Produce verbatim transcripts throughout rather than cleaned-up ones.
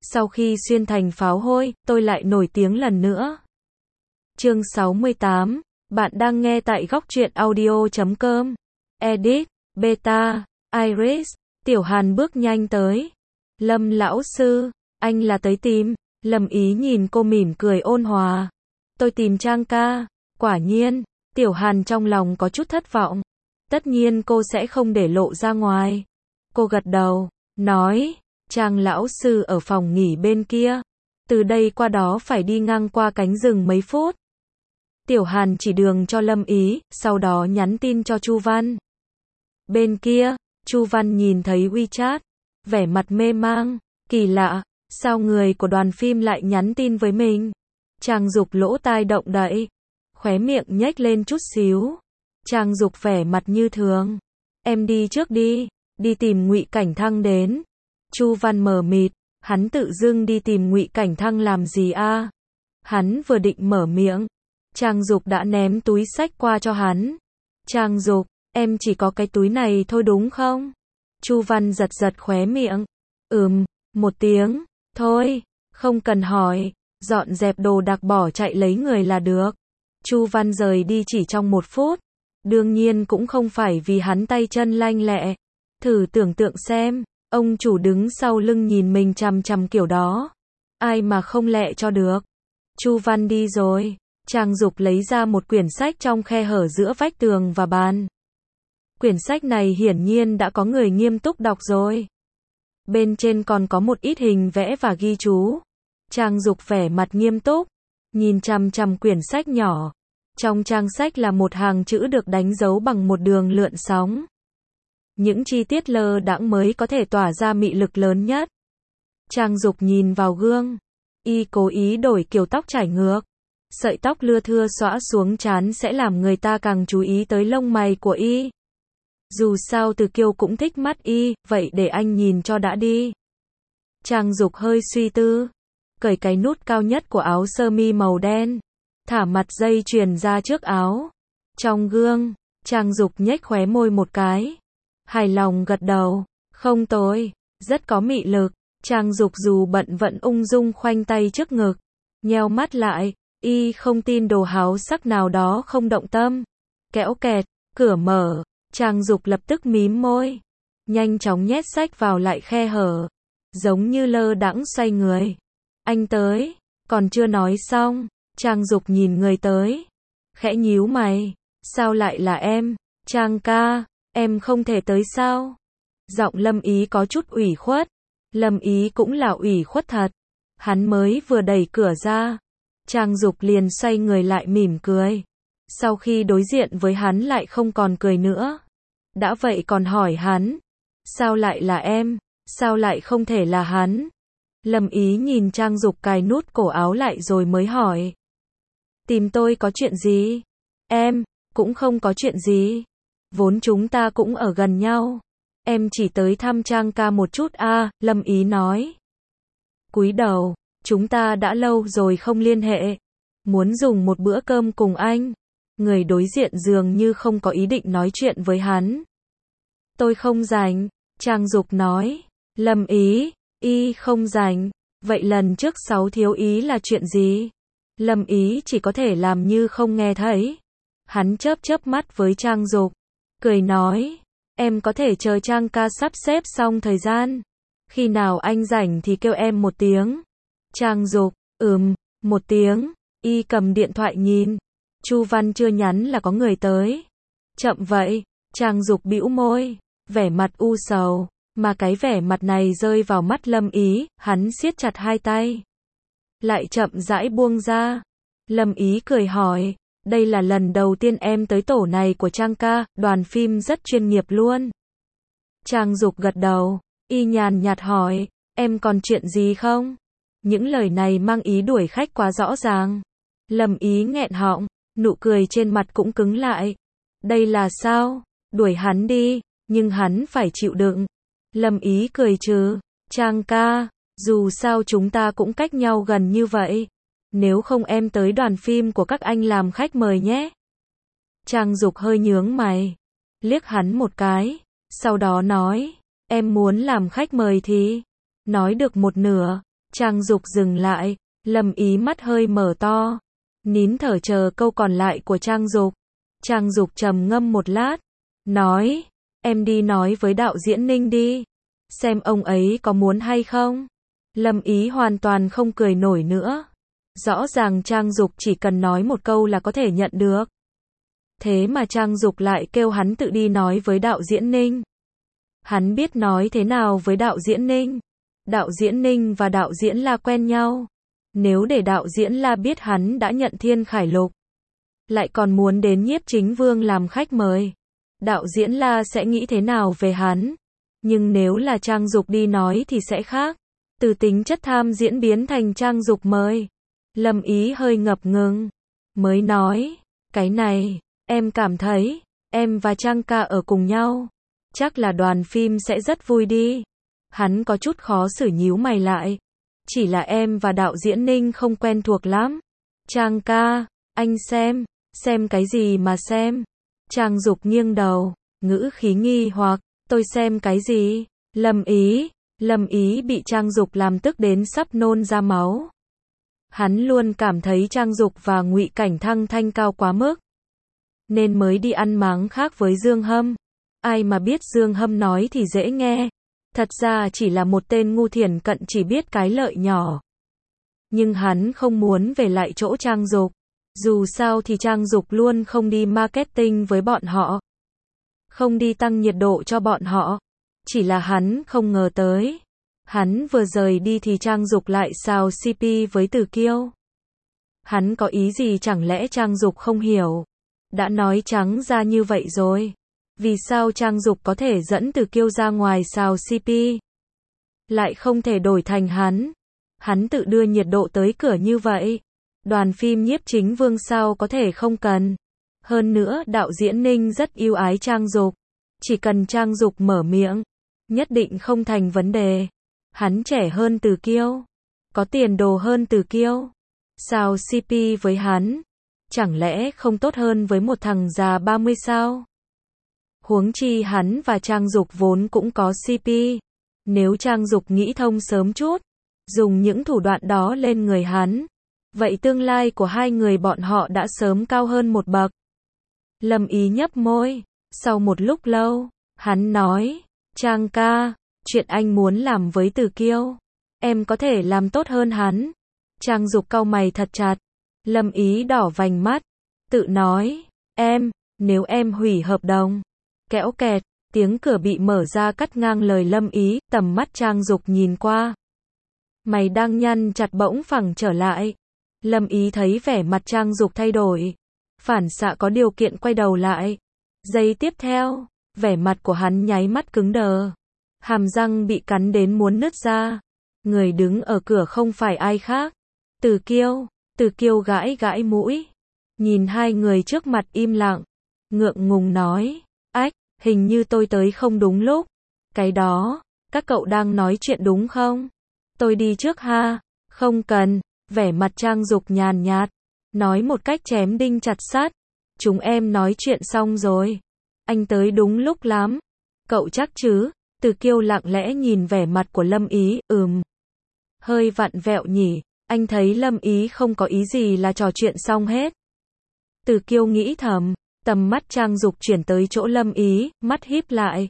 Sau khi xuyên thành pháo hôi, tôi lại nổi tiếng lần nữa. Chương sáu mươi tám, bạn đang nghe tại góc truyện audio chấm com. Edit, Beta, Iris, Tiểu Hàn bước nhanh tới. Lâm lão sư, anh là tới tìm. Lâm Ý nhìn cô mỉm cười ôn hòa. Tôi tìm Trang ca. Quả nhiên, Tiểu Hàn trong lòng có chút thất vọng. Tất nhiên cô sẽ không để lộ ra ngoài. Cô gật đầu, nói, Trang lão sư ở phòng nghỉ bên kia. Từ đây qua đó phải đi ngang qua cánh rừng mấy phút. Tiểu Hàn chỉ đường cho Lâm Ý, sau đó nhắn tin cho Chu Văn. Bên kia, Chu Văn nhìn thấy WeChat, vẻ mặt mê mang, kỳ lạ, sao người của đoàn phim lại nhắn tin với mình? Trang Dục lỗ tai động đậy, khóe miệng nhếch lên chút xíu. Trang Dục vẻ mặt như thường, em đi trước đi, đi tìm Ngụy Cảnh Thăng đến. Chu Văn mờ mịt, hắn tự dưng đi tìm Ngụy Cảnh Thăng làm gì a? Hắn vừa định mở miệng, Trang Dục đã ném túi xách qua cho hắn. Trang Dục, em chỉ có cái túi này thôi đúng không? Chu Văn giật giật khóe miệng. Ừm, một tiếng, thôi, không cần hỏi, dọn dẹp đồ đạc bỏ chạy lấy người là được. Chu Văn rời đi chỉ trong một phút. Đương nhiên cũng không phải vì hắn tay chân lanh lẹ. Thử tưởng tượng xem, ông chủ đứng sau lưng nhìn mình chằm chằm kiểu đó. Ai mà không lẹ cho được. Chu Văn đi rồi. Trang Dục lấy ra một quyển sách trong khe hở giữa vách tường và bàn. Quyển sách này hiển nhiên đã có người nghiêm túc đọc rồi. Bên trên còn có một ít hình vẽ và ghi chú. Trang Dục vẻ mặt nghiêm túc, nhìn chằm chằm quyển sách nhỏ. Trong trang sách là một hàng chữ được đánh dấu bằng một đường lượn sóng. Những chi tiết lơ đãng mới có thể tỏa ra mị lực lớn nhất. Trang Dục nhìn vào gương. Y cố ý đổi kiểu tóc trải ngược. Sợi tóc lưa thưa xõa xuống trán sẽ làm người ta càng chú ý tới lông mày của Y. Dù sao Từ Kiêu cũng thích mắt Y, vậy để anh nhìn cho đã đi. Trang Dục hơi suy tư, cởi cái nút cao nhất của áo sơ mi màu đen, thả mặt dây chuyền ra trước áo. Trong gương, Trang Dục nhếch khóe môi một cái, hài lòng gật đầu, không tồi, rất có mị lực. Trang Dục dù bận vận ung dung khoanh tay trước ngực, nheo mắt lại, Y không tin đồ háo sắc nào đó không động tâm. Kẽo kẹt, cửa mở, Trang Dục lập tức mím môi, nhanh chóng nhét sách vào lại khe hở, giống như lơ đãng xoay người. Anh tới, còn chưa nói xong, Trang Dục nhìn người tới, khẽ nhíu mày, sao lại là em? Trang ca, em không thể tới sao? Giọng Lâm Ý có chút ủy khuất. Lâm Ý cũng là ủy khuất thật. Hắn mới vừa đẩy cửa ra, Trang Dục liền xoay người lại mỉm cười. Sau khi đối diện với hắn lại không còn cười nữa. Đã vậy còn hỏi hắn, sao lại là em? Sao lại không thể là hắn? Lâm Ý nhìn Trang Dục cài nút cổ áo lại rồi mới hỏi. Tìm tôi có chuyện gì? Em, cũng không có chuyện gì. Vốn chúng ta cũng ở gần nhau. Em chỉ tới thăm Trang ca một chút a, à, Lâm Ý nói. Cúi đầu, chúng ta đã lâu rồi không liên hệ. Muốn dùng một bữa cơm cùng anh. Người đối diện dường như không có ý định nói chuyện với hắn. Tôi không rảnh, Trang Dục nói. Lâm Ý, Y không rảnh. Vậy lần trước sáu thiếu ý là chuyện gì? Lâm Ý chỉ có thể làm như không nghe thấy. Hắn chớp chớp mắt với Trang Dục, cười nói, em có thể chờ Trang ca sắp xếp xong thời gian. Khi nào anh rảnh thì kêu em một tiếng. Trang Dục, ừm, một tiếng. Y cầm điện thoại nhìn. Chu Văn chưa nhắn là có người tới. Chậm vậy. Trang Dục bĩu môi, vẻ mặt u sầu. Mà cái vẻ mặt này rơi vào mắt Lâm Ý, hắn siết chặt hai tay. Lại chậm rãi buông ra. Lâm Ý cười hỏi, đây là lần đầu tiên em tới tổ này của Trang ca, đoàn phim rất chuyên nghiệp luôn. Trang Dục gật đầu, Y nhàn nhạt hỏi, em còn chuyện gì không? Những lời này mang ý đuổi khách quá rõ ràng. Lâm Ý nghẹn họng, nụ cười trên mặt cũng cứng lại. Đây là sao? Đuổi hắn đi, nhưng hắn phải chịu đựng. Lâm Ý cười trừ, Trang ca, dù sao chúng ta cũng cách nhau gần như vậy. Nếu không em tới đoàn phim của các anh làm khách mời nhé. Trang Dục hơi nhướng mày, liếc hắn một cái, sau đó nói, em muốn làm khách mời thì... Nói được một nửa, Trang Dục dừng lại, Lâm Ý mắt hơi mở to, nín thở chờ câu còn lại của Trang Dục. Trang Dục trầm ngâm một lát, nói, em đi nói với đạo diễn Ninh đi, xem ông ấy có muốn hay không. Lâm Ý hoàn toàn không cười nổi nữa. Rõ ràng Trang Dục chỉ cần nói một câu là có thể nhận được. Thế mà Trang Dục lại kêu hắn tự đi nói với đạo diễn Ninh. Hắn biết nói thế nào với đạo diễn Ninh. Đạo diễn Ninh và đạo diễn La quen nhau. Nếu để đạo diễn La biết hắn đã nhận Thiên Khải Lục, lại còn muốn đến Nhiếp Chính Vương làm khách mời, đạo diễn La sẽ nghĩ thế nào về hắn. Nhưng nếu là Trang Dục đi nói thì sẽ khác. Từ tính chất tham diễn biến thành Trang Dục mời. Lâm Ý hơi ngập ngừng, mới nói, cái này, em cảm thấy, em và Trang ca ở cùng nhau, chắc là đoàn phim sẽ rất vui đi. Hắn có chút khó xử nhíu mày lại. Chỉ là em và đạo diễn Ninh không quen thuộc lắm. Trang ca, anh xem, xem cái gì mà xem. Trang Dục nghiêng đầu, ngữ khí nghi hoặc, tôi xem cái gì? Lâm Ý, Lâm Ý bị Trang Dục làm tức đến sắp nôn ra máu. Hắn luôn cảm thấy Trang Dục và Ngụy Cảnh Thăng thanh cao quá mức, nên mới đi ăn máng khác với Dương Hâm. Ai mà biết Dương Hâm nói thì dễ nghe, thật ra chỉ là một tên ngu thiển cận chỉ biết cái lợi nhỏ. Nhưng hắn không muốn về lại chỗ Trang Dục. Dù sao thì Trang Dục luôn không đi marketing với bọn họ, không đi tăng nhiệt độ cho bọn họ. Chỉ là hắn không ngờ tới, hắn vừa rời đi thì Trang Dục lại xào xê pê với Từ Kiêu. Hắn có ý gì chẳng lẽ Trang Dục không hiểu? Đã nói trắng ra như vậy rồi, vì sao Trang Dục có thể dẫn Từ Kiêu ra ngoài xào xê pê, lại không thể đổi thành hắn? Hắn tự đưa nhiệt độ tới cửa như vậy, đoàn phim Nhiếp Chính Vương sao có thể không cần? Hơn nữa đạo diễn Ninh rất yêu ái Trang Dục, chỉ cần Trang Dục mở miệng, nhất định không thành vấn đề. Hắn trẻ hơn Từ Kiêu, có tiền đồ hơn Từ Kiêu, sao xê pê với hắn, chẳng lẽ không tốt hơn với một thằng già ba mươi sao? Huống chi hắn và Trang Dục vốn cũng có xê pê. Nếu Trang Dục nghĩ thông sớm chút, dùng những thủ đoạn đó lên người hắn, vậy tương lai của hai người bọn họ đã sớm cao hơn một bậc. Lâm Ý nhấp môi, sau một lúc lâu, hắn nói, Trang ca, chuyện anh muốn làm với Từ Kiêu, em có thể làm tốt hơn hắn. Trang Dục cau mày thật chặt. Lâm Ý đỏ vành mắt, tự nói, em, nếu em hủy hợp đồng. Kẽo kẹt, tiếng cửa bị mở ra cắt ngang lời Lâm Ý, tầm mắt Trang Dục nhìn qua. Mày đang nhăn chặt bỗng phẳng trở lại. Lâm Ý thấy vẻ mặt Trang Dục thay đổi, phản xạ có điều kiện quay đầu lại. Giây tiếp theo, vẻ mặt của hắn nháy mắt cứng đờ, hàm răng bị cắn đến muốn nứt ra. Người đứng ở cửa không phải ai khác, Từ Kiêu. Từ Kiêu gãi gãi mũi, nhìn hai người trước mặt im lặng, ngượng ngùng nói, ách, hình như tôi tới không đúng lúc. Cái đó, các cậu đang nói chuyện đúng không? Tôi đi trước ha. Không cần. Vẻ mặt Trang Dục nhàn nhạt, nói một cách chém đinh chặt sắt, chúng em nói chuyện xong rồi, anh tới đúng lúc lắm. Cậu chắc chứ? Từ Kiêu lặng lẽ nhìn vẻ mặt của Lâm Ý, ừm, hơi vặn vẹo nhỉ. Anh thấy Lâm Ý không có ý gì là trò chuyện xong hết. Từ Kiêu nghĩ thầm, tầm mắt Trang Dục chuyển tới chỗ Lâm Ý, mắt híp lại.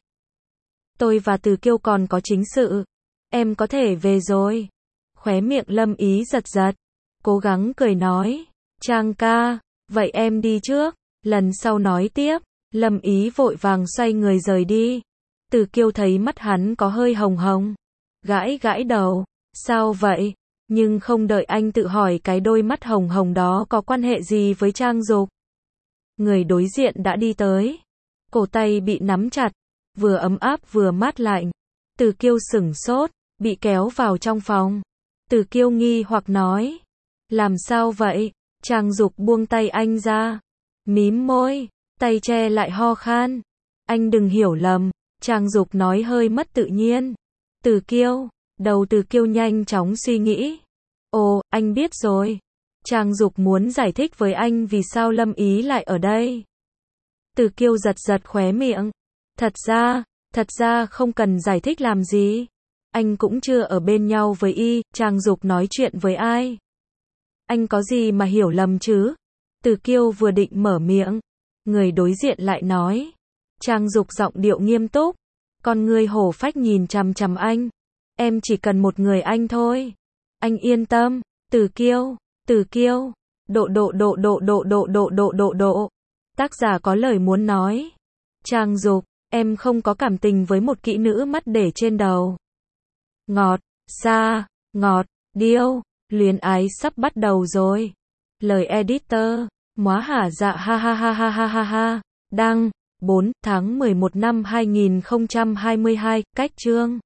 Tôi và Từ Kiêu còn có chính sự, em có thể về rồi. Khóe miệng Lâm Ý giật giật, cố gắng cười nói, Trang ca, vậy em đi trước, lần sau nói tiếp. Lâm Ý vội vàng xoay người rời đi. Từ Kiêu thấy mắt hắn có hơi hồng hồng, gãi gãi đầu, sao vậy? Nhưng không đợi anh tự hỏi cái đôi mắt hồng hồng đó có quan hệ gì với Trang Dục. Người đối diện đã đi tới, cổ tay bị nắm chặt, vừa ấm áp vừa mát lạnh. Từ Kiêu sửng sốt, bị kéo vào trong phòng. Từ Kiêu nghi hoặc nói, làm sao vậy? Trang Dục buông tay anh ra, mím môi, tay che lại ho khan. Anh đừng hiểu lầm, Trang Dục nói hơi mất tự nhiên. Từ Kiêu, đầu Từ Kiêu nhanh chóng suy nghĩ. Ồ, anh biết rồi. Trang Dục muốn giải thích với anh vì sao Lâm Ý lại ở đây. Từ Kiêu giật giật khóe miệng. Thật ra, thật ra không cần giải thích làm gì. Anh cũng chưa ở bên nhau với y, Trang Dục nói chuyện với ai? Anh có gì mà hiểu lầm chứ? Từ Kiêu vừa định mở miệng, người đối diện lại nói. Trang Dục giọng điệu nghiêm túc, con người hổ phách nhìn chằm chằm anh. Em chỉ cần một người anh thôi. Anh yên tâm. Từ Kiêu, Từ Kiêu, độ độ độ độ độ độ độ độ độ độ. Tác giả có lời muốn nói. Trang Dục, em không có cảm tình với một kỹ nữ mắt để trên đầu. Ngọt, xa, ngọt, điêu, luyến ái sắp bắt đầu rồi. Lời editor, móa hả dạ ha ha ha ha ha ha ha. Đăng, bốn tháng mười một năm hai nghìn không trăm hai mươi hai, cách chương.